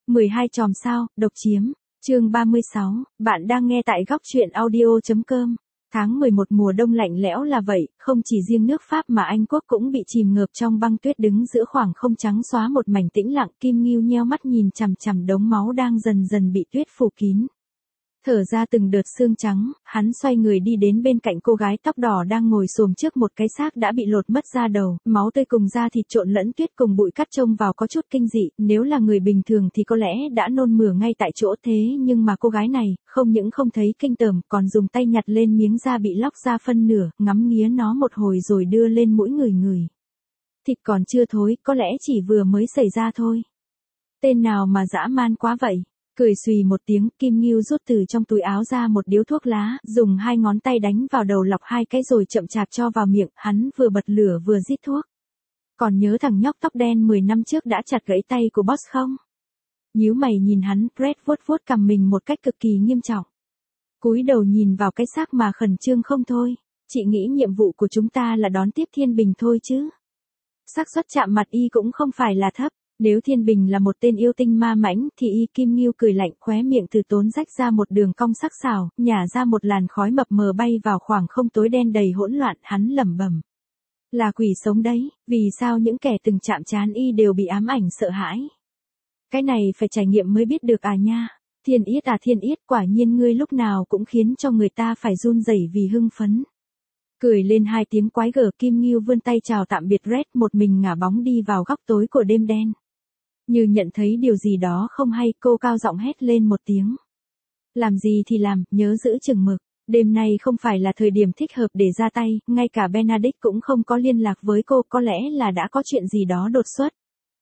12 chòm sao, độc chiếm. Chương 36, bạn đang nghe tại góc truyện audio.com. Tháng 11 mùa đông lạnh lẽo là vậy, không chỉ riêng nước Pháp mà Anh Quốc cũng bị chìm ngợp trong băng tuyết, đứng giữa khoảng không trắng xóa một mảnh tĩnh lặng. Kim Ngưu nheo mắt nhìn chằm chằm đống máu đang dần dần bị tuyết phủ kín. Thở ra từng đợt sương trắng, hắn xoay người đi đến bên cạnh cô gái tóc đỏ đang ngồi xổm trước một cái xác đã bị lột mất da đầu, máu tươi cùng da thịt trộn lẫn tuyết cùng bụi cắt trông vào có chút kinh dị, nếu là người bình thường thì có lẽ đã nôn mửa ngay tại chỗ, thế nhưng mà cô gái này, không những không thấy kinh tởm, còn dùng tay nhặt lên miếng da bị lóc ra phân nửa, ngắm nghía nó một hồi rồi đưa lên mũi ngửi. Thịt còn chưa thối, có lẽ chỉ vừa mới xảy ra thôi. Tên nào mà dã man quá vậy? Cười xùy một tiếng, Kim Ngưu rút từ trong túi áo ra một điếu thuốc lá, dùng hai ngón tay đánh vào đầu lọc hai cái rồi chậm chạp cho vào miệng, hắn vừa bật lửa vừa rít thuốc. Còn nhớ thằng nhóc tóc đen 10 năm trước đã chặt gãy tay của boss không? Nhíu mày nhìn hắn, Brett vuốt cằm mình một cách cực kỳ nghiêm trọng. Cúi đầu nhìn vào cái xác mà khẩn trương không thôi, chị nghĩ nhiệm vụ của chúng ta là đón tiếp Thiên Bình thôi chứ. Xác suất chạm mặt y cũng không phải là thấp. Nếu Thiên Bình là một tên yêu tinh ma mãnh thì y. Kim Ngưu cười lạnh, khóe miệng từ tốn rách ra một đường cong sắc sảo, nhả ra một làn khói mập mờ bay vào khoảng không tối đen đầy hỗn loạn, hắn lẩm bẩm. Là quỷ sống đấy, vì sao những kẻ từng chạm trán y đều bị ám ảnh sợ hãi? Cái này phải trải nghiệm mới biết được à nha. Thiên Yết à Thiên Yết, quả nhiên ngươi lúc nào cũng khiến cho người ta phải run rẩy vì hưng phấn. Cười lên hai tiếng quái gở, Kim Ngưu vươn tay chào tạm biệt Red, một mình ngả bóng đi vào góc tối của đêm đen. Như nhận thấy điều gì đó không hay, cô cao giọng hét lên một tiếng. Làm gì thì làm, nhớ giữ chừng mực. Đêm nay không phải là thời điểm thích hợp để ra tay, ngay cả Benedict cũng không có liên lạc với cô, có lẽ là đã có chuyện gì đó đột xuất.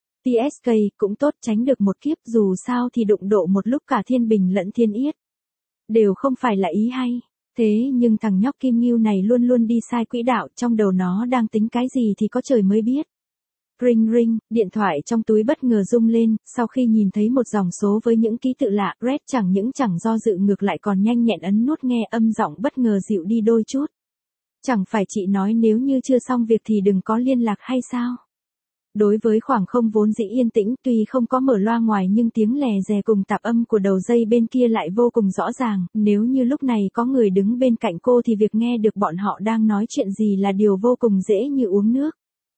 TSK, cũng tốt, tránh được một kiếp, dù sao thì đụng độ một lúc cả Thiên Bình lẫn Thiên Yết. Đều không phải là ý hay. Thế nhưng thằng nhóc Kim Ngưu này luôn luôn đi sai quỹ đạo, trong đầu nó đang tính cái gì thì có trời mới biết. Ring ring, điện thoại trong túi bất ngờ rung lên, sau khi nhìn thấy một dòng số với những ký tự lạ, Red chẳng do dự ngược lại còn nhanh nhẹn ấn nút nghe, âm giọng bất ngờ dịu đi đôi chút. Chẳng phải chị nói nếu như chưa xong việc thì đừng có liên lạc hay sao? Đối với khoảng không vốn dĩ yên tĩnh, tuy không có mở loa ngoài nhưng tiếng lè dè cùng tạp âm của đầu dây bên kia lại vô cùng rõ ràng, nếu như lúc này có người đứng bên cạnh cô thì việc nghe được bọn họ đang nói chuyện gì là điều vô cùng dễ như uống nước.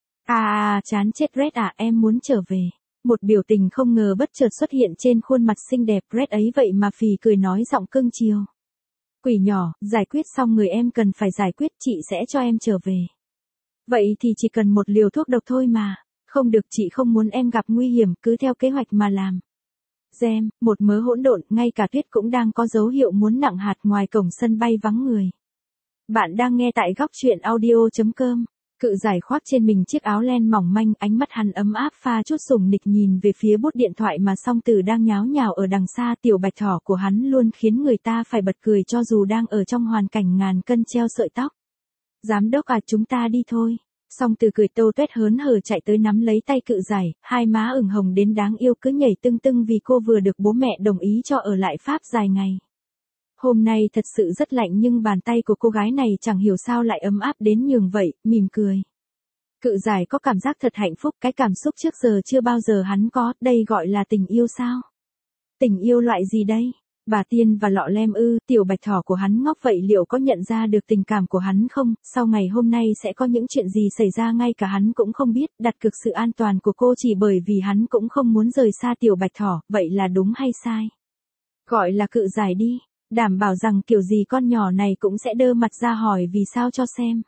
Chán chết Red à, em muốn trở về. Một biểu tình không ngờ bất chợt xuất hiện trên khuôn mặt xinh đẹp Red ấy, vậy mà phì cười nói giọng cưng chiều. Quỷ nhỏ, giải quyết xong người em cần phải giải quyết, chị sẽ cho em trở về. Vậy thì chỉ cần một liều thuốc độc thôi mà. Không được, chị không muốn em gặp nguy hiểm, cứ theo kế hoạch mà làm. Gem, một mớ hỗn độn, ngay cả tuyết cũng đang có dấu hiệu muốn nặng hạt ngoài cổng sân bay vắng người. Bạn đang nghe tại góc truyện audio.com. Cự giải khoác trên mình chiếc áo len mỏng manh, ánh mắt hắn ấm áp pha chút sủng nịch nhìn về phía bút điện thoại mà Song Tử đang nháo nhào ở đằng xa. Tiểu bạch thỏ của hắn luôn khiến người ta phải bật cười cho dù đang ở trong hoàn cảnh ngàn cân treo sợi tóc. Giám đốc à, chúng ta đi thôi. Song Tử cười tô tuét hớn hở chạy tới nắm lấy tay cự giải, hai má ửng hồng đến đáng yêu, cứ nhảy tưng tưng vì cô vừa được bố mẹ đồng ý cho ở lại Pháp dài ngày. Hôm nay thật sự rất lạnh nhưng bàn tay của cô gái này chẳng hiểu sao lại ấm áp đến nhường vậy, mỉm cười. Cự giải có cảm giác thật hạnh phúc, cái cảm xúc trước giờ chưa bao giờ hắn có, đây gọi là tình yêu sao? Tình yêu loại gì đây? Bà Tiên và Lọ Lem ư? Tiểu bạch thỏ của hắn ngốc vậy liệu có nhận ra được tình cảm của hắn không? Sau ngày hôm nay sẽ có những chuyện gì xảy ra ngay cả hắn cũng không biết, đặt cược sự an toàn của cô chỉ bởi vì hắn cũng không muốn rời xa tiểu bạch thỏ, vậy là đúng hay sai? Gọi là cự giải đi. Đảm bảo rằng kiểu gì con nhỏ này cũng sẽ đơ mặt ra hỏi vì sao cho xem.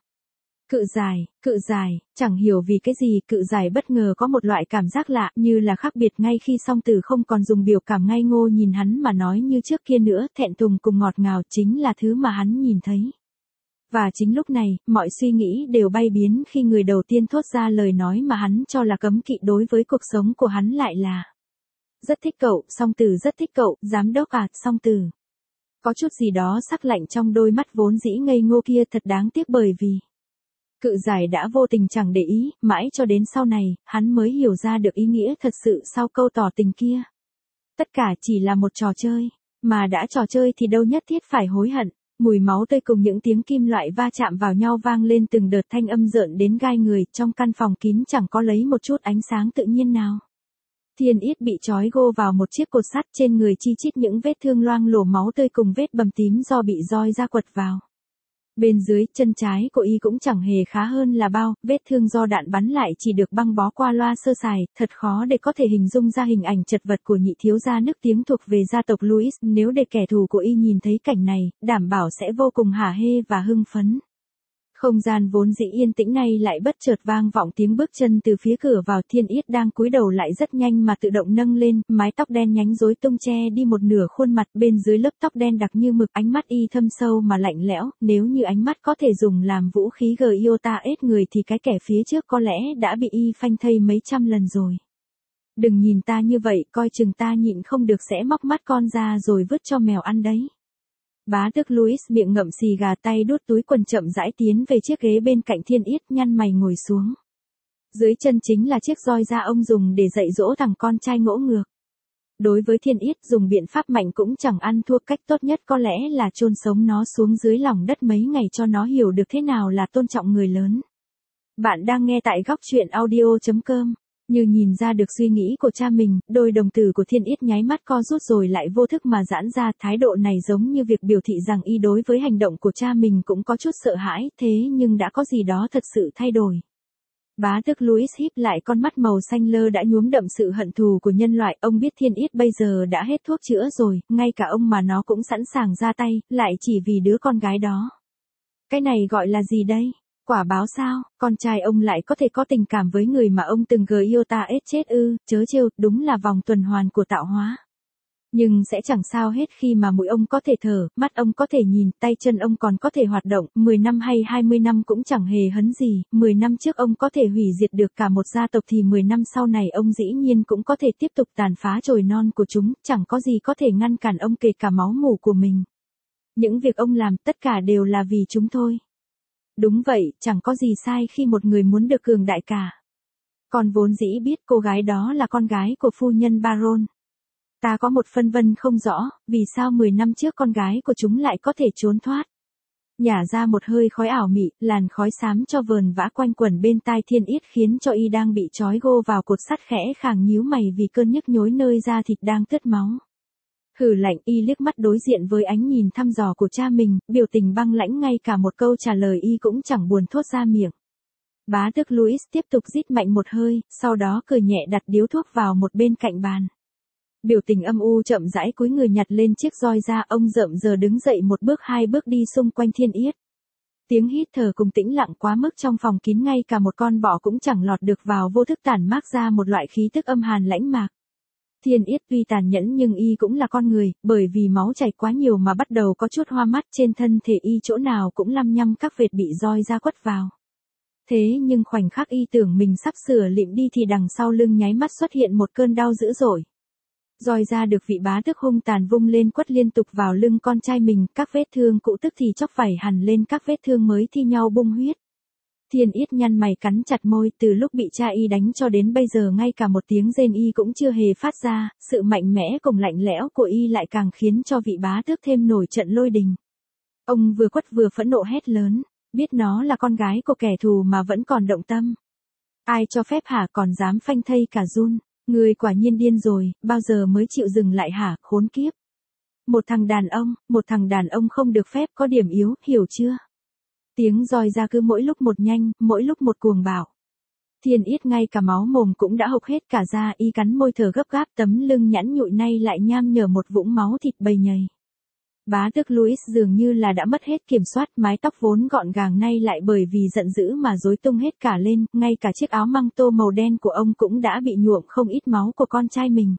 Cự giải, chẳng hiểu vì cái gì, cự giải bất ngờ có một loại cảm giác lạ, như là khác biệt ngay khi Song Tử không còn dùng biểu cảm ngây ngô nhìn hắn mà nói như trước kia nữa, thẹn thùng cùng ngọt ngào chính là thứ mà hắn nhìn thấy. Và chính lúc này, mọi suy nghĩ đều bay biến khi người đầu tiên thốt ra lời nói mà hắn cho là cấm kỵ đối với cuộc sống của hắn lại là. Rất thích cậu, Song Tử rất thích cậu, giám đốc à, Song Tử. Có chút gì đó sắc lạnh trong đôi mắt vốn dĩ ngây ngô kia, thật đáng tiếc bởi vì cự giải đã vô tình chẳng để ý, mãi cho đến sau này, hắn mới hiểu ra được ý nghĩa thật sự sau câu tỏ tình kia. Tất cả chỉ là một trò chơi, mà đã trò chơi thì đâu nhất thiết phải hối hận. Mùi máu tươi cùng những tiếng kim loại va chạm vào nhau vang lên từng đợt thanh âm rợn đến gai người, trong căn phòng kín chẳng có lấy một chút ánh sáng tự nhiên nào. Thiên Yết bị trói gô vào một chiếc cột sắt, trên người chi chít những vết thương loang lổ máu tươi cùng vết bầm tím do bị roi da quật vào. Bên dưới, chân trái của y cũng chẳng hề khá hơn là bao, vết thương do đạn bắn lại chỉ được băng bó qua loa sơ sài, thật khó để có thể hình dung ra hình ảnh chật vật của nhị thiếu gia nức tiếng thuộc về gia tộc Louis, nếu để kẻ thù của y nhìn thấy cảnh này, đảm bảo sẽ vô cùng hả hê và hưng phấn. Không gian vốn dĩ yên tĩnh này lại bất chợt vang vọng tiếng bước chân từ phía cửa vào. Thiên Yết đang cúi đầu lại rất nhanh mà tự động nâng lên, mái tóc đen nhánh rối tung che đi một nửa khuôn mặt, bên dưới lớp tóc đen đặc như mực, ánh mắt y thâm sâu mà lạnh lẽo, nếu như ánh mắt có thể dùng làm vũ khí iota ết người thì cái kẻ phía trước có lẽ đã bị y phanh thây mấy trăm lần rồi. Đừng nhìn ta như vậy, coi chừng ta nhịn không được sẽ móc mắt con ra rồi vứt cho mèo ăn đấy. Bá tước Louis miệng ngậm xì gà, tay đút túi quần, chậm rãi tiến về chiếc ghế bên cạnh Thiên Yết, nhăn mày ngồi xuống. Dưới chân chính là chiếc roi da ông dùng để dạy dỗ thằng con trai ngỗ ngược. Đối với Thiên Yết, dùng biện pháp mạnh cũng chẳng ăn thua, cách tốt nhất có lẽ là chôn sống nó xuống dưới lòng đất mấy ngày cho nó hiểu được thế nào là tôn trọng người lớn. Bạn đang nghe tại góc truyện audio.com. Như nhìn ra được suy nghĩ của cha mình, đôi đồng tử của Thiên Yết nháy mắt co rút rồi lại vô thức mà giãn ra, thái độ này giống như việc biểu thị rằng y đối với hành động của cha mình cũng có chút sợ hãi, thế nhưng đã có gì đó thật sự thay đổi. Bá tước Louis híp lại con mắt màu xanh lơ đã nhuốm đậm sự hận thù của nhân loại, ông biết Thiên Yết bây giờ đã hết thuốc chữa rồi, ngay cả ông mà nó cũng sẵn sàng ra tay, lại chỉ vì đứa con gái đó. Cái này gọi là gì đây? Quả báo sao, con trai ông lại có thể có tình cảm với người mà ông từng iota ết chết ư, chớ trêu, đúng là vòng tuần hoàn của tạo hóa. Nhưng sẽ chẳng sao hết khi mà mũi ông có thể thở, mắt ông có thể nhìn, tay chân ông còn có thể hoạt động, 10 năm hay 20 năm cũng chẳng hề hấn gì, 10 năm trước ông có thể hủy diệt được cả một gia tộc thì 10 năm sau này ông dĩ nhiên cũng có thể tiếp tục tàn phá chồi non của chúng, chẳng có gì có thể ngăn cản ông kể cả máu mủ của mình. Những việc ông làm tất cả đều là vì chúng thôi. Đúng vậy, chẳng có gì sai khi một người muốn được cường đại cả. Còn vốn dĩ biết cô gái đó là con gái của phu nhân Baron. Ta có một phân vân không rõ, vì sao 10 năm trước con gái của chúng lại có thể trốn thoát. Nhả ra một hơi khói ảo mị, làn khói xám cho vờn vã quanh quẩn bên tai Thiên Yết khiến cho y đang bị trói gô vào cột sắt khẽ khàng nhíu mày vì cơn nhức nhối nơi da thịt đang tướt máu. Hừ lạnh, y liếc mắt đối diện với ánh nhìn thăm dò của cha mình, biểu tình băng lãnh, ngay cả một câu trả lời y cũng chẳng buồn thốt ra miệng. Bá tước Louis tiếp tục rít mạnh một hơi, sau đó cười nhẹ đặt điếu thuốc vào một bên cạnh bàn. Biểu tình âm u chậm rãi cúi người nhặt lên chiếc roi ra, ông rợm giờ đứng dậy một bước hai bước đi xung quanh Thiên Yết. Tiếng hít thở cùng tĩnh lặng quá mức trong phòng kín, ngay cả một con bọ cũng chẳng lọt được vào, vô thức tản mát ra một loại khí tức âm hàn lãnh mạc. Thiên Yết tuy tàn nhẫn nhưng y cũng là con người, bởi vì máu chảy quá nhiều mà bắt đầu có chút hoa mắt, trên thân thể y chỗ nào cũng lăm nhăm các vệt bị roi da quất vào. Thế nhưng khoảnh khắc y tưởng mình sắp sửa lịm đi thì đằng sau lưng nháy mắt xuất hiện một cơn đau dữ dội. Roi da được vị bá tước hung tàn vung lên quất liên tục vào lưng con trai mình, các vết thương cũ tức thì chóc vảy hẳn lên, các vết thương mới thi nhau bung huyết. Thiên Yết nhăn mày cắn chặt môi, từ lúc bị cha y đánh cho đến bây giờ ngay cả một tiếng rên y cũng chưa hề phát ra, sự mạnh mẽ cùng lạnh lẽo của y lại càng khiến cho vị bá tước thêm nổi trận lôi đình. Ông vừa quất vừa phẫn nộ hét lớn, biết nó là con gái của kẻ thù mà vẫn còn động tâm. Ai cho phép hả, còn dám phanh thây cả Jun, người quả nhiên điên rồi, bao giờ mới chịu dừng lại hả, khốn kiếp. Một thằng đàn ông không được phép có điểm yếu, hiểu chưa? Tiếng roi ra cứ mỗi lúc một nhanh, mỗi lúc một cuồng bạo. Thiên Yết ngay cả máu mồm cũng đã hộc hết cả ra, y cắn môi thở gấp gáp, tấm lưng nhẵn nhụi nay lại nham nhở một vũng máu thịt bầy nhầy. Bá tước Louis dường như là đã mất hết kiểm soát, mái tóc vốn gọn gàng nay lại bởi vì giận dữ mà rối tung hết cả lên, ngay cả chiếc áo măng tô màu đen của ông cũng đã bị nhuộm không ít máu của con trai mình.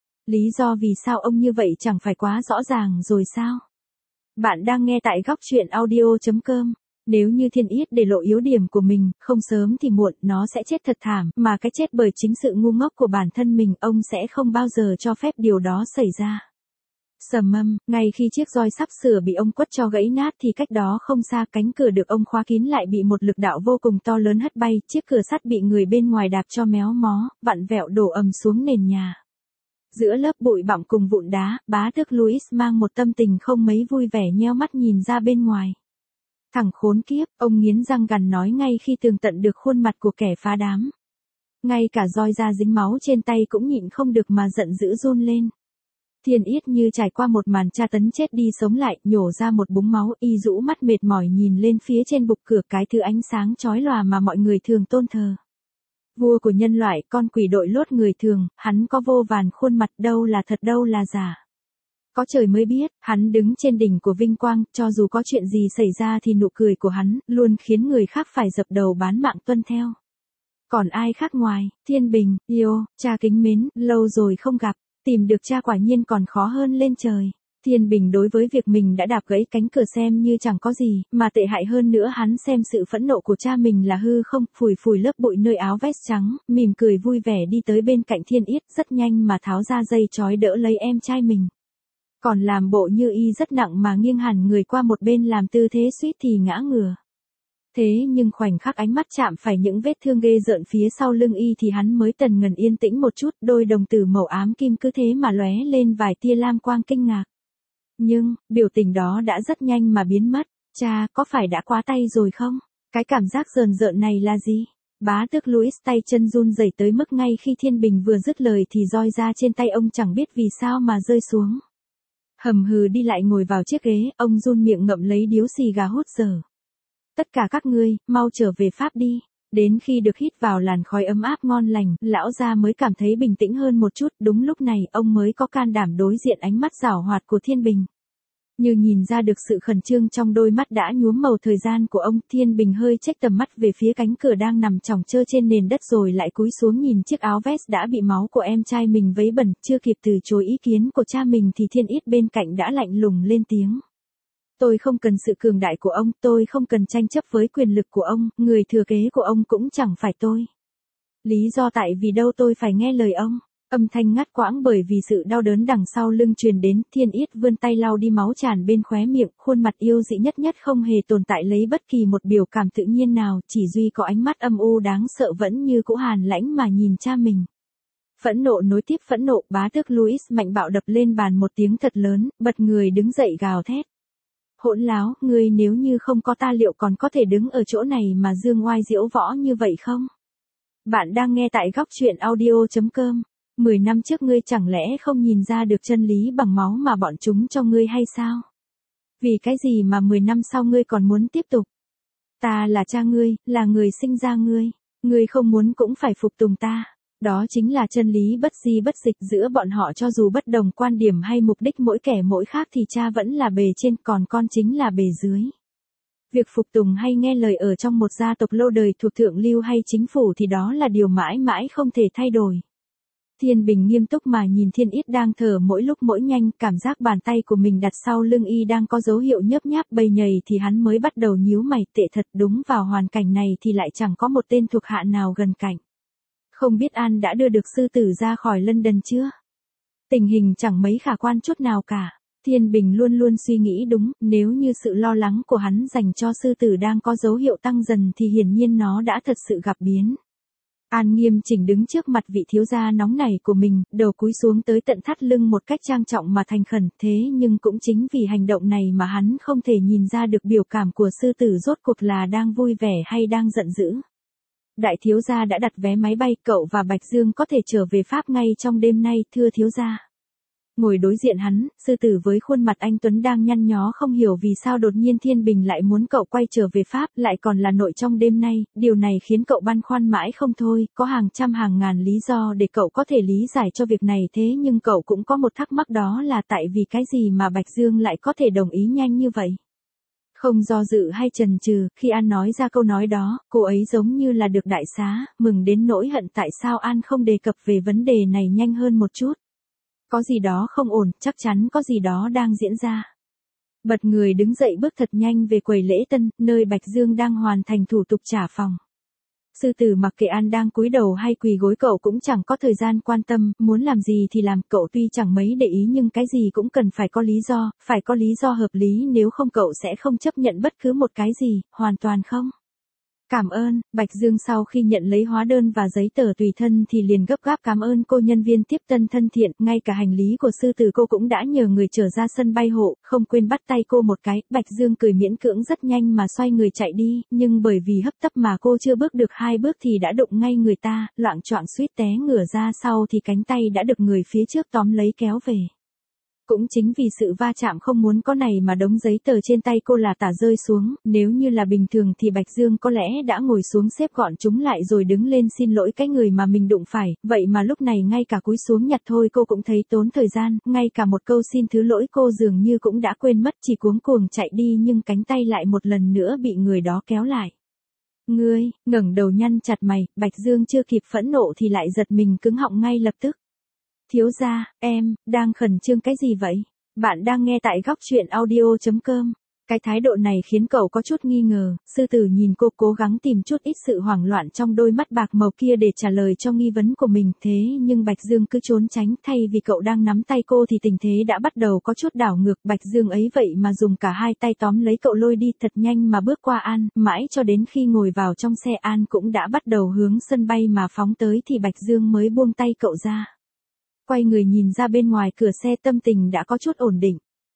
Lý do vì sao ông như vậy chẳng phải quá rõ ràng rồi sao? Bạn đang nghe tại góc truyện audio.com. Nếu như Thiên Yết để lộ yếu điểm của mình, không sớm thì muộn, nó sẽ chết thật thảm, mà cái chết bởi chính sự ngu ngốc của bản thân mình, ông sẽ không bao giờ cho phép điều đó xảy ra. Sầm mâm, ngay khi chiếc roi sắp sửa bị ông quất cho gãy nát thì cách đó không xa, cánh cửa được ông khóa kín lại bị một lực đạo vô cùng to lớn hất bay, chiếc cửa sắt bị người bên ngoài đạp cho méo mó, vặn vẹo đổ ầm xuống nền nhà. Giữa lớp bụi bặm cùng vụn đá, bá tước Louis mang một tâm tình không mấy vui vẻ nheo mắt nhìn ra bên ngoài. Thằng khốn kiếp, ông nghiến răng gằn nói ngay khi tường tận được khuôn mặt của kẻ phá đám. Ngay cả roi da dính máu trên tay cũng nhịn không được mà giận dữ run lên. Thiên Yết như trải qua một màn tra tấn chết đi sống lại, nhổ ra một búng máu, y rũ mắt mệt mỏi nhìn lên phía trên bục cửa cái thứ ánh sáng chói lòa mà mọi người thường tôn thờ. Vua của nhân loại, con quỷ đội lốt người thường, hắn có vô vàn khuôn mặt, đâu là thật đâu là giả. Có trời mới biết, hắn đứng trên đỉnh của vinh quang, cho dù có chuyện gì xảy ra thì nụ cười của hắn, luôn khiến người khác phải dập đầu bán mạng tuân theo. Còn ai khác ngoài, Thiên Bình, yêu, cha kính mến, lâu rồi không gặp, tìm được cha quả nhiên còn khó hơn lên trời. Thiên Bình đối với việc mình đã đạp gãy cánh cửa xem như chẳng có gì, mà tệ hại hơn nữa hắn xem sự phẫn nộ của cha mình là hư không, phủi phủi lớp bụi nơi áo vest trắng, mỉm cười vui vẻ đi tới bên cạnh Thiên Yết, rất nhanh mà tháo ra dây trói đỡ lấy em trai mình. Còn làm bộ như y rất nặng mà nghiêng hẳn người qua một bên làm tư thế suýt thì ngã ngửa. Thế nhưng khoảnh khắc ánh mắt chạm phải những vết thương ghê rợn phía sau lưng y thì hắn mới tần ngần yên tĩnh một chút, đôi đồng tử màu ám kim cứ thế mà lóe lên vài tia lam quang kinh ngạc. Nhưng, biểu tình đó đã rất nhanh mà biến mất. Cha, có phải đã quá tay rồi không? Cái cảm giác rờn rợn này là gì? Bá tước Louis tay chân run rẩy tới mức ngay khi Thiên Bình vừa dứt lời thì roi ra trên tay ông chẳng biết vì sao mà rơi xuống. Hầm hừ đi lại ngồi vào chiếc ghế, ông run miệng ngậm lấy điếu xì gà hút dở. Tất cả các ngươi, mau trở về Pháp đi. Đến khi được hít vào làn khói ấm áp ngon lành, lão gia mới cảm thấy bình tĩnh hơn một chút, đúng lúc này ông mới có can đảm đối diện ánh mắt giảo hoạt của Thiên Bình. Như nhìn ra được sự khẩn trương trong đôi mắt đã nhuốm màu thời gian của ông, Thiên Bình hơi chếch tầm mắt về phía cánh cửa đang nằm chỏng trơ trên nền đất rồi lại cúi xuống nhìn chiếc áo vest đã bị máu của em trai mình vấy bẩn, chưa kịp từ chối ý kiến của cha mình thì Thiên Yết bên cạnh đã lạnh lùng lên tiếng. Tôi không cần sự cường đại của ông, tôi không cần tranh chấp với quyền lực của ông, người thừa kế của ông cũng chẳng phải tôi. Lý do tại vì đâu tôi phải nghe lời ông. Âm thanh ngắt quãng bởi vì sự đau đớn đằng sau lưng truyền đến, Thiên Yết vươn tay lau đi máu tràn bên khóe miệng, khuôn mặt yêu dị nhất không hề tồn tại lấy bất kỳ một biểu cảm tự nhiên nào, chỉ duy có ánh mắt âm u đáng sợ vẫn như cũ hàn lãnh mà nhìn cha mình. Phẫn nộ nối tiếp phẫn nộ, bá tước Louis mạnh bạo đập lên bàn một tiếng thật lớn, bật người đứng dậy gào thét. Hỗn láo, ngươi nếu như không có ta liệu còn có thể đứng ở chỗ này mà dương oai diễu võ như vậy không? Bạn đang nghe tại góc truyện audio.com. 10 năm trước ngươi chẳng lẽ không nhìn ra được chân lý bằng máu mà bọn chúng cho ngươi hay sao? Vì cái gì mà 10 năm sau ngươi còn muốn tiếp tục? Ta là cha ngươi, là người sinh ra ngươi. Ngươi không muốn cũng phải phục tùng ta. Đó chính là chân lý bất di bất dịch giữa bọn họ, cho dù bất đồng quan điểm hay mục đích mỗi kẻ mỗi khác thì cha vẫn là bề trên, còn con chính là bề dưới. Việc phục tùng hay nghe lời ở trong một gia tộc lâu đời thuộc thượng lưu hay chính phủ thì đó là điều mãi mãi không thể thay đổi. Thiên Bình nghiêm túc mà nhìn Thiên Yết đang thở mỗi lúc mỗi nhanh, cảm giác bàn tay của mình đặt sau lưng y đang có dấu hiệu nhớp nháp bầy nhầy thì hắn mới bắt đầu nhíu mày, tệ thật, đúng vào hoàn cảnh này thì lại chẳng có một tên thuộc hạ nào gần cạnh. Không biết An đã đưa được sư tử ra khỏi London chưa? Tình hình chẳng mấy khả quan chút nào cả. Thiên Bình luôn luôn suy nghĩ đúng, nếu như sự lo lắng của hắn dành cho sư tử đang có dấu hiệu tăng dần thì hiển nhiên nó đã thật sự gặp biến. An nghiêm chỉnh đứng trước mặt vị thiếu gia nóng nảy của mình, đầu cúi xuống tới tận thắt lưng một cách trang trọng mà thành khẩn, thế nhưng cũng chính vì hành động này mà hắn không thể nhìn ra được biểu cảm của sư tử rốt cuộc là đang vui vẻ hay đang giận dữ. Đại thiếu gia đã đặt vé máy bay, cậu và Bạch Dương có thể trở về Pháp ngay trong đêm nay, thưa thiếu gia. Ngồi đối diện hắn, sư tử với khuôn mặt anh tuấn đang nhăn nhó không hiểu vì sao đột nhiên Thiên Bình lại muốn cậu quay trở về Pháp, lại còn là nội trong đêm nay, điều này khiến cậu băn khoăn mãi không thôi, có hàng trăm hàng ngàn lý do để cậu có thể lý giải cho việc này, thế nhưng cậu cũng có một thắc mắc, đó là tại vì cái gì mà Bạch Dương lại có thể đồng ý nhanh như vậy. Không do dự hay chần chừ, khi An nói ra câu nói đó, cô ấy giống như là được đại xá, mừng đến nỗi hận tại sao An không đề cập về vấn đề này nhanh hơn một chút. Có gì đó không ổn, chắc chắn có gì đó đang diễn ra. Bật người đứng dậy bước thật nhanh về quầy lễ tân, nơi Bạch Dương đang hoàn thành thủ tục trả phòng. Sư tử mặc kệ An đang cúi đầu hay quỳ gối cậu cũng chẳng có thời gian quan tâm, muốn làm gì thì làm, cậu tuy chẳng mấy để ý nhưng cái gì cũng cần phải có lý do, phải có lý do hợp lý, nếu không cậu sẽ không chấp nhận bất cứ một cái gì, hoàn toàn không. Cảm ơn. Bạch Dương sau khi nhận lấy hóa đơn và giấy tờ tùy thân thì liền gấp gáp cảm ơn cô nhân viên tiếp tân thân thiện, ngay cả hành lý của sư tử cô cũng đã nhờ người chở ra sân bay hộ, không quên bắt tay cô một cái. Bạch Dương cười miễn cưỡng rất nhanh mà xoay người chạy đi, nhưng bởi vì hấp tấp mà cô chưa bước được 2 bước thì đã đụng ngay người ta, loạng choạng suýt té ngửa ra sau thì cánh tay đã được người phía trước tóm lấy kéo về. Cũng chính vì sự va chạm không muốn có này mà đống giấy tờ trên tay cô là tả rơi xuống, nếu như là bình thường thì Bạch Dương có lẽ đã ngồi xuống xếp gọn chúng lại rồi đứng lên xin lỗi cái người mà mình đụng phải, vậy mà lúc này ngay cả cúi xuống nhặt thôi cô cũng thấy tốn thời gian, ngay cả một câu xin thứ lỗi cô dường như cũng đã quên mất, chỉ cuống cuồng chạy đi nhưng cánh tay lại một lần nữa bị người đó kéo lại. Ngươi, ngẩng đầu nhăn chặt mày, Bạch Dương chưa kịp phẫn nộ thì lại giật mình cứng họng ngay lập tức. Thiếu gia, em, đang khẩn trương cái gì vậy? Bạn đang nghe tại góc truyện audio.com. Cái thái độ này khiến cậu có chút nghi ngờ, sư tử nhìn cô cố gắng tìm chút ít sự hoảng loạn trong đôi mắt bạc màu kia để trả lời cho nghi vấn của mình, thế nhưng Bạch Dương cứ trốn tránh, thay vì cậu đang nắm tay cô thì tình thế đã bắt đầu có chút đảo ngược, Bạch Dương ấy vậy mà dùng cả hai tay tóm lấy cậu lôi đi thật nhanh mà bước qua An, mãi cho đến khi ngồi vào trong xe An cũng đã bắt đầu hướng sân bay mà phóng tới thì Bạch Dương mới buông tay cậu ra. Quay người nhìn ra bên ngoài cửa xe tâm tình đã có chút ổn định.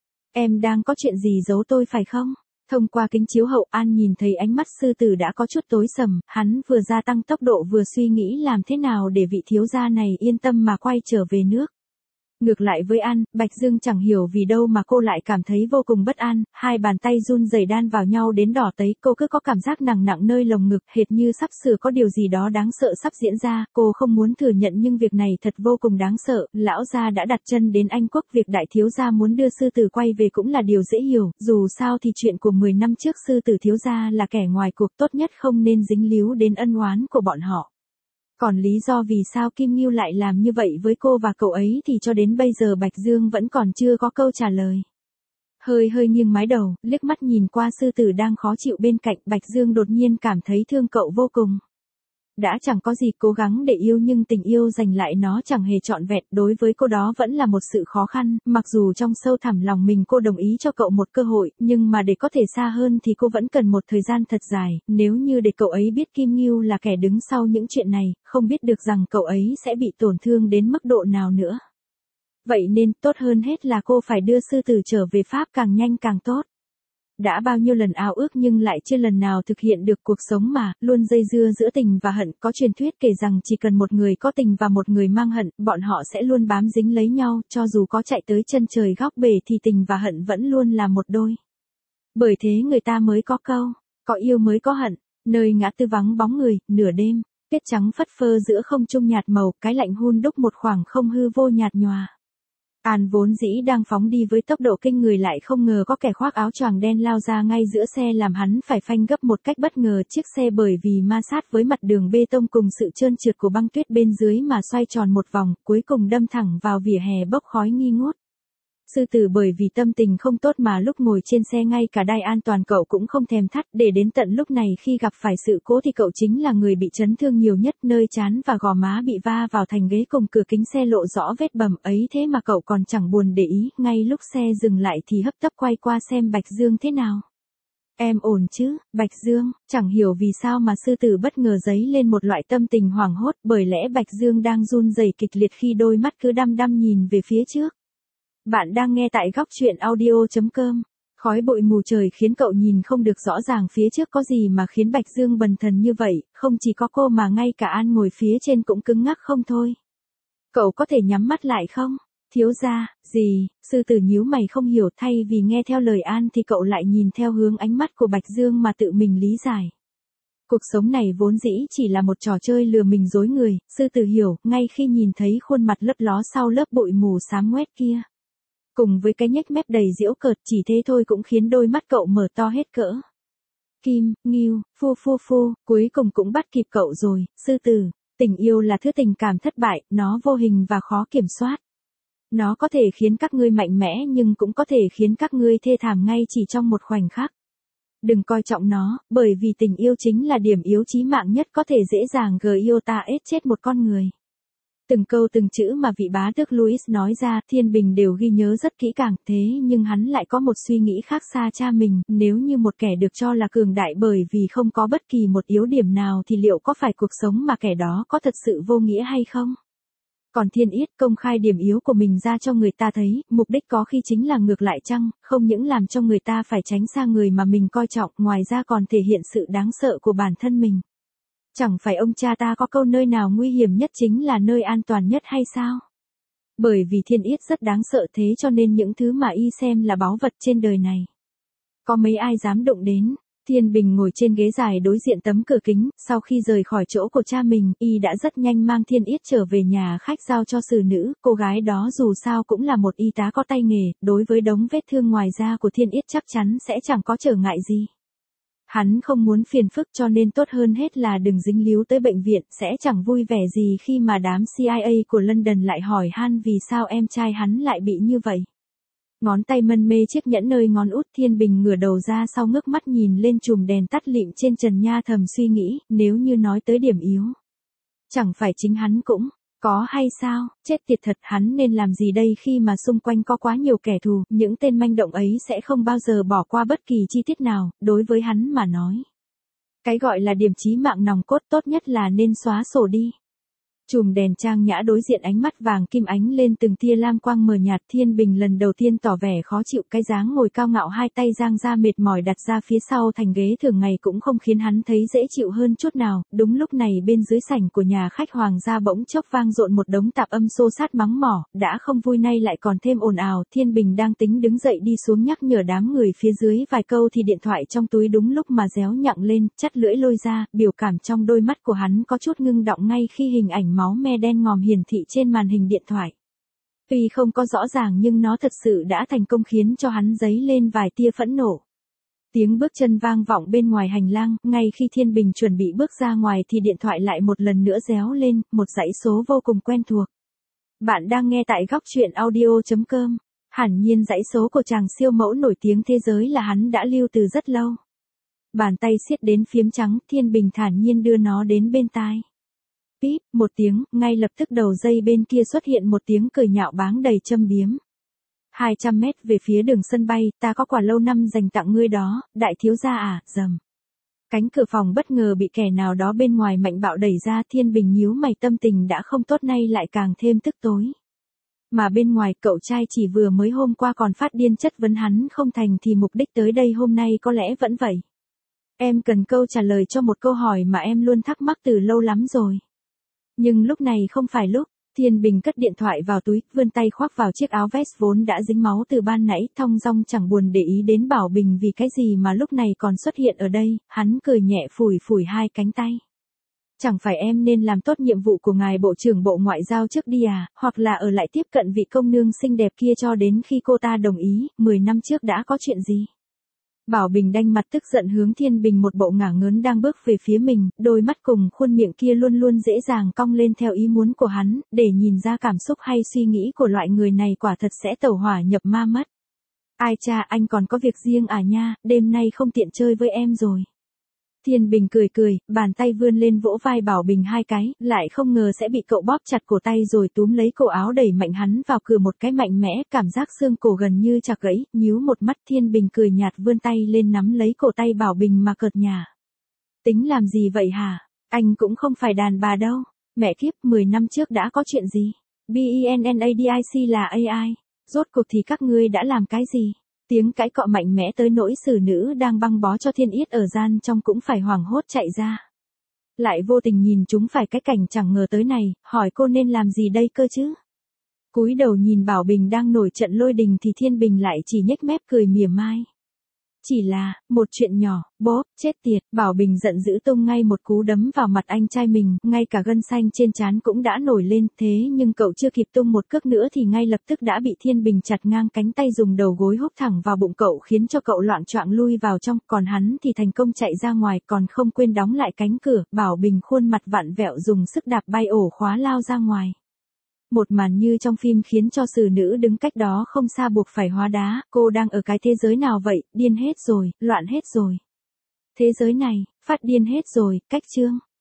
Em đang có chuyện gì giấu tôi phải không? Thông qua kính chiếu hậu An nhìn thấy ánh mắt sư tử đã có chút tối sầm, hắn vừa gia tăng tốc độ vừa suy nghĩ làm thế nào để vị thiếu gia này yên tâm mà quay trở về nước. Ngược lại với An, Bạch Dương chẳng hiểu vì đâu mà cô lại cảm thấy vô cùng bất an, hai bàn tay run rẩy đan vào nhau đến đỏ tấy, cô cứ có cảm giác nặng nặng nơi lồng ngực, hệt như sắp sửa có điều gì đó đáng sợ sắp diễn ra, cô không muốn thừa nhận nhưng việc này thật vô cùng đáng sợ, lão gia đã đặt chân đến Anh Quốc, việc đại thiếu gia muốn đưa sư tử quay về cũng là điều dễ hiểu, dù sao thì chuyện của 10 năm trước sư tử thiếu gia là kẻ ngoài cuộc, tốt nhất không nên dính líu đến ân oán của bọn họ. Còn lý do vì sao Kim Ngưu lại làm như vậy với cô và cậu ấy thì cho đến bây giờ Bạch Dương vẫn còn chưa có câu trả lời. Hơi nghiêng mái đầu, liếc mắt nhìn qua sư tử đang khó chịu bên cạnh, Bạch Dương đột nhiên cảm thấy thương cậu vô cùng. Đã chẳng có gì cố gắng để yêu nhưng tình yêu dành lại nó chẳng hề trọn vẹn, đối với cô đó vẫn là một sự khó khăn, mặc dù trong sâu thẳm lòng mình cô đồng ý cho cậu một cơ hội, nhưng mà để có thể xa hơn thì cô vẫn cần một thời gian thật dài, nếu như để cậu ấy biết Kim Ngưu là kẻ đứng sau những chuyện này, không biết được rằng cậu ấy sẽ bị tổn thương đến mức độ nào nữa. Vậy nên tốt hơn hết là cô phải đưa sư tử trở về Pháp càng nhanh càng tốt. Đã bao nhiêu lần ao ước nhưng lại chưa lần nào thực hiện được, cuộc sống mà, luôn dây dưa giữa tình và hận, có truyền thuyết kể rằng chỉ cần một người có tình và một người mang hận, bọn họ sẽ luôn bám dính lấy nhau, cho dù có chạy tới chân trời góc bể thì tình và hận vẫn luôn là một đôi. Bởi thế người ta mới có câu, có yêu mới có hận, nơi ngã tư vắng bóng người, nửa đêm, tuyết trắng phất phơ giữa không trung nhạt màu, cái lạnh hun đúc một khoảng không hư vô nhạt nhòa. An vốn dĩ đang phóng đi với tốc độ kinh người lại không ngờ có kẻ khoác áo choàng đen lao ra ngay giữa xe làm hắn phải phanh gấp một cách bất ngờ, chiếc xe bởi vì ma sát với mặt đường bê tông cùng sự trơn trượt của băng tuyết bên dưới mà xoay tròn một vòng, cuối cùng đâm thẳng vào vỉa hè bốc khói nghi ngút. Sư tử bởi vì tâm tình không tốt mà lúc ngồi trên xe ngay cả đai an toàn cậu cũng không thèm thắt, để đến tận lúc này khi gặp phải sự cố thì cậu chính là người bị chấn thương nhiều nhất, nơi trán và gò má bị va vào thành ghế cùng cửa kính xe lộ rõ vết bầm ấy, thế mà cậu còn chẳng buồn để ý, ngay lúc xe dừng lại thì hấp tấp quay qua xem Bạch Dương thế nào. Em ổn chứ, Bạch Dương, chẳng hiểu vì sao mà sư tử bất ngờ dấy lên một loại tâm tình hoảng hốt, bởi lẽ Bạch Dương đang run rẩy kịch liệt khi đôi mắt cứ đăm đăm nhìn về phía trước. Bạn đang nghe tại góc truyện audio.com. Khói bụi mù trời khiến cậu nhìn không được rõ ràng phía trước có gì mà khiến Bạch Dương bần thần như vậy, không chỉ có cô mà ngay cả An ngồi phía trên cũng cứng ngắc không thôi. Cậu có thể nhắm mắt lại không? Thiếu gia, gì? Sư tử nhíu mày không hiểu, thay vì nghe theo lời An thì cậu lại nhìn theo hướng ánh mắt của Bạch Dương mà tự mình lý giải. Cuộc sống này vốn dĩ chỉ là một trò chơi lừa mình dối người, sư tử hiểu, ngay khi nhìn thấy khuôn mặt lấp ló sau lớp bụi mù xám ngoét kia. Cùng với cái nhếch mép đầy giễu cợt, chỉ thế thôi cũng khiến đôi mắt cậu mở to hết cỡ. Kim Ngưu, phu, cuối cùng cũng bắt kịp cậu rồi, sư tử. Tình yêu là thứ tình cảm thất bại, nó vô hình và khó kiểm soát. Nó có thể khiến các ngươi mạnh mẽ nhưng cũng có thể khiến các ngươi thê thảm ngay chỉ trong một khoảnh khắc. Đừng coi trọng nó, bởi vì tình yêu chính là điểm yếu chí mạng nhất có thể dễ dàng gây yêu ta ết chết một con người. Từng câu từng chữ mà vị bá tước Louis nói ra, Thiên Bình đều ghi nhớ rất kỹ càng, thế nhưng hắn lại có một suy nghĩ khác xa cha mình, nếu như một kẻ được cho là cường đại bởi vì không có bất kỳ một yếu điểm nào thì liệu có phải cuộc sống mà kẻ đó có thật sự vô nghĩa hay không? Còn Thiên Yết công khai điểm yếu của mình ra cho người ta thấy, mục đích có khi chính là ngược lại chăng, không những làm cho người ta phải tránh xa người mà mình coi trọng, ngoài ra còn thể hiện sự đáng sợ của bản thân mình. Chẳng phải ông cha ta có câu nơi nào nguy hiểm nhất chính là nơi an toàn nhất hay sao? Bởi vì Thiên Yết rất đáng sợ thế cho nên những thứ mà y xem là báu vật trên đời này, có mấy ai dám động đến. Thiên Bình ngồi trên ghế dài đối diện tấm cửa kính, sau khi rời khỏi chỗ của cha mình, y đã rất nhanh mang Thiên Yết trở về nhà khách giao cho xử nữ, cô gái đó dù sao cũng là một y tá có tay nghề, đối với đống vết thương ngoài da của Thiên Yết chắc chắn sẽ chẳng có trở ngại gì. Hắn không muốn phiền phức cho nên tốt hơn hết là đừng dính líu tới bệnh viện, sẽ chẳng vui vẻ gì khi mà đám CIA của London lại hỏi han vì sao em trai hắn lại bị như vậy. Ngón tay mân mê chiếc nhẫn nơi ngón út, Thiên Bình ngửa đầu ra sau ngước mắt nhìn lên chùm đèn tắt lịm trên trần nhà thầm suy nghĩ, nếu như nói tới điểm yếu, chẳng phải chính hắn cũng có hay sao, chết tiệt thật, hắn nên làm gì đây khi mà xung quanh có quá nhiều kẻ thù, những tên manh động ấy sẽ không bao giờ bỏ qua bất kỳ chi tiết nào, đối với hắn mà nói. Cái gọi là điểm chí mạng nòng cốt tốt nhất là nên xóa sổ đi. Chùm đèn trang nhã đối diện ánh mắt vàng kim ánh lên từng tia lam quang mờ nhạt. Thiên Bình lần đầu tiên tỏ vẻ khó chịu, cái dáng ngồi cao ngạo hai tay giang ra mệt mỏi đặt ra phía sau thành ghế thường ngày cũng không khiến hắn thấy dễ chịu hơn chút nào. Đúng lúc này bên dưới sảnh của nhà khách hoàng gia bỗng chốc vang dội một đống tạp âm xô xát mắng mỏ, đã không vui nay lại còn thêm ồn ào. Thiên Bình đang tính đứng dậy đi xuống nhắc nhở đám người phía dưới vài câu thì điện thoại trong túi đúng lúc mà réo nhặng lên, chắt lưỡi lôi ra, biểu cảm trong đôi mắt của hắn có chút ngưng đọng ngay khi hình ảnh máu me đen ngòm hiển thị trên màn hình điện thoại. Tuy không có rõ ràng nhưng nó thật sự đã thành công khiến cho hắn dấy lên vài tia phẫn nộ. Tiếng bước chân vang vọng bên ngoài hành lang, ngay khi Thiên Bình chuẩn bị bước ra ngoài thì điện thoại lại một lần nữa réo lên, một dãy số vô cùng quen thuộc. Bạn đang nghe tại góc truyện audio.com. Hẳn nhiên dãy số của chàng siêu mẫu nổi tiếng thế giới là hắn đã lưu từ rất lâu. Bàn tay siết đến phím trắng, Thiên Bình thản nhiên đưa nó đến bên tai. Píp, một tiếng, ngay lập tức đầu dây bên kia xuất hiện một tiếng cười nhạo báng đầy châm biếm. 200 mét về phía đường sân bay, ta có quà lâu năm dành tặng ngươi đó, đại thiếu gia à, rầm. Cánh cửa phòng bất ngờ bị kẻ nào đó bên ngoài mạnh bạo đẩy ra. Thiên Bình nhíu mày, tâm tình đã không tốt nay lại càng thêm tức tối. Mà bên ngoài cậu trai chỉ vừa mới hôm qua còn phát điên chất vấn hắn không thành thì mục đích tới đây hôm nay có lẽ vẫn vậy. Em cần câu trả lời cho một câu hỏi mà em luôn thắc mắc từ lâu lắm rồi. Nhưng lúc này không phải lúc. Thiên Bình cất điện thoại vào túi, vươn tay khoác vào chiếc áo vest vốn đã dính máu từ ban nãy, thong dong chẳng buồn để ý đến Bảo Bình vì cái gì mà lúc này còn xuất hiện ở đây. Hắn cười nhẹ phủi phủi hai cánh tay. Chẳng phải em nên làm tốt nhiệm vụ của ngài Bộ trưởng Bộ Ngoại giao trước đi à, hoặc là ở lại tiếp cận vị công nương xinh đẹp kia cho đến khi cô ta đồng ý. 10 năm trước đã có chuyện gì? Bảo Bình đanh mặt tức giận hướng Thiên Bình một bộ ngả ngớn đang bước về phía mình, đôi mắt cùng khuôn miệng kia luôn luôn dễ dàng cong lên theo ý muốn của hắn, để nhìn ra cảm xúc hay suy nghĩ của loại người này quả thật sẽ tẩu hỏa nhập ma mất. Ai cha, anh còn có việc riêng à nha, đêm nay không tiện chơi với em rồi. Thiên Bình cười cười, bàn tay vươn lên vỗ vai Bảo Bình hai cái, lại không ngờ sẽ bị cậu bóp chặt cổ tay rồi túm lấy cổ áo đẩy mạnh hắn vào cửa một cái mạnh mẽ, cảm giác xương cổ gần như chạc gãy, nhíu một mắt. Thiên Bình cười nhạt vươn tay lên nắm lấy cổ tay Bảo Bình mà cợt nhả. Tính làm gì vậy hả? Anh cũng không phải đàn bà đâu. Mẹ kiếp, 10 năm trước đã có chuyện gì? BENNADIC là AI. Rốt cuộc thì các ngươi đã làm cái gì? Tiếng cãi cọ mạnh mẽ tới nỗi xử nữ đang băng bó cho Thiên Yết ở gian trong cũng phải hoảng hốt chạy ra. Lại vô tình nhìn chúng phải cái cảnh chẳng ngờ tới này, hỏi cô nên làm gì đây cơ chứ? Cúi đầu nhìn Bảo Bình đang nổi trận lôi đình thì Thiên Bình lại chỉ nhếch mép cười mỉa mai. Chỉ là, một chuyện nhỏ, bốp, chết tiệt, Bảo Bình giận dữ tung ngay một cú đấm vào mặt anh trai mình, ngay cả gân xanh trên trán cũng đã nổi lên, thế nhưng cậu chưa kịp tung một cước nữa thì ngay lập tức đã bị Thiên Bình chặt ngang cánh tay dùng đầu gối húc thẳng vào bụng cậu khiến cho cậu loạng choạng lui vào trong, còn hắn thì thành công chạy ra ngoài còn không quên đóng lại cánh cửa. Bảo Bình khuôn mặt vặn vẹo dùng sức đạp bay ổ khóa lao ra ngoài. Một màn như trong phim khiến cho xử nữ đứng cách đó không xa buộc phải hóa đá, cô đang ở cái thế giới nào vậy, điên hết rồi, loạn hết rồi. Thế giới này, phát điên hết rồi, cách chương.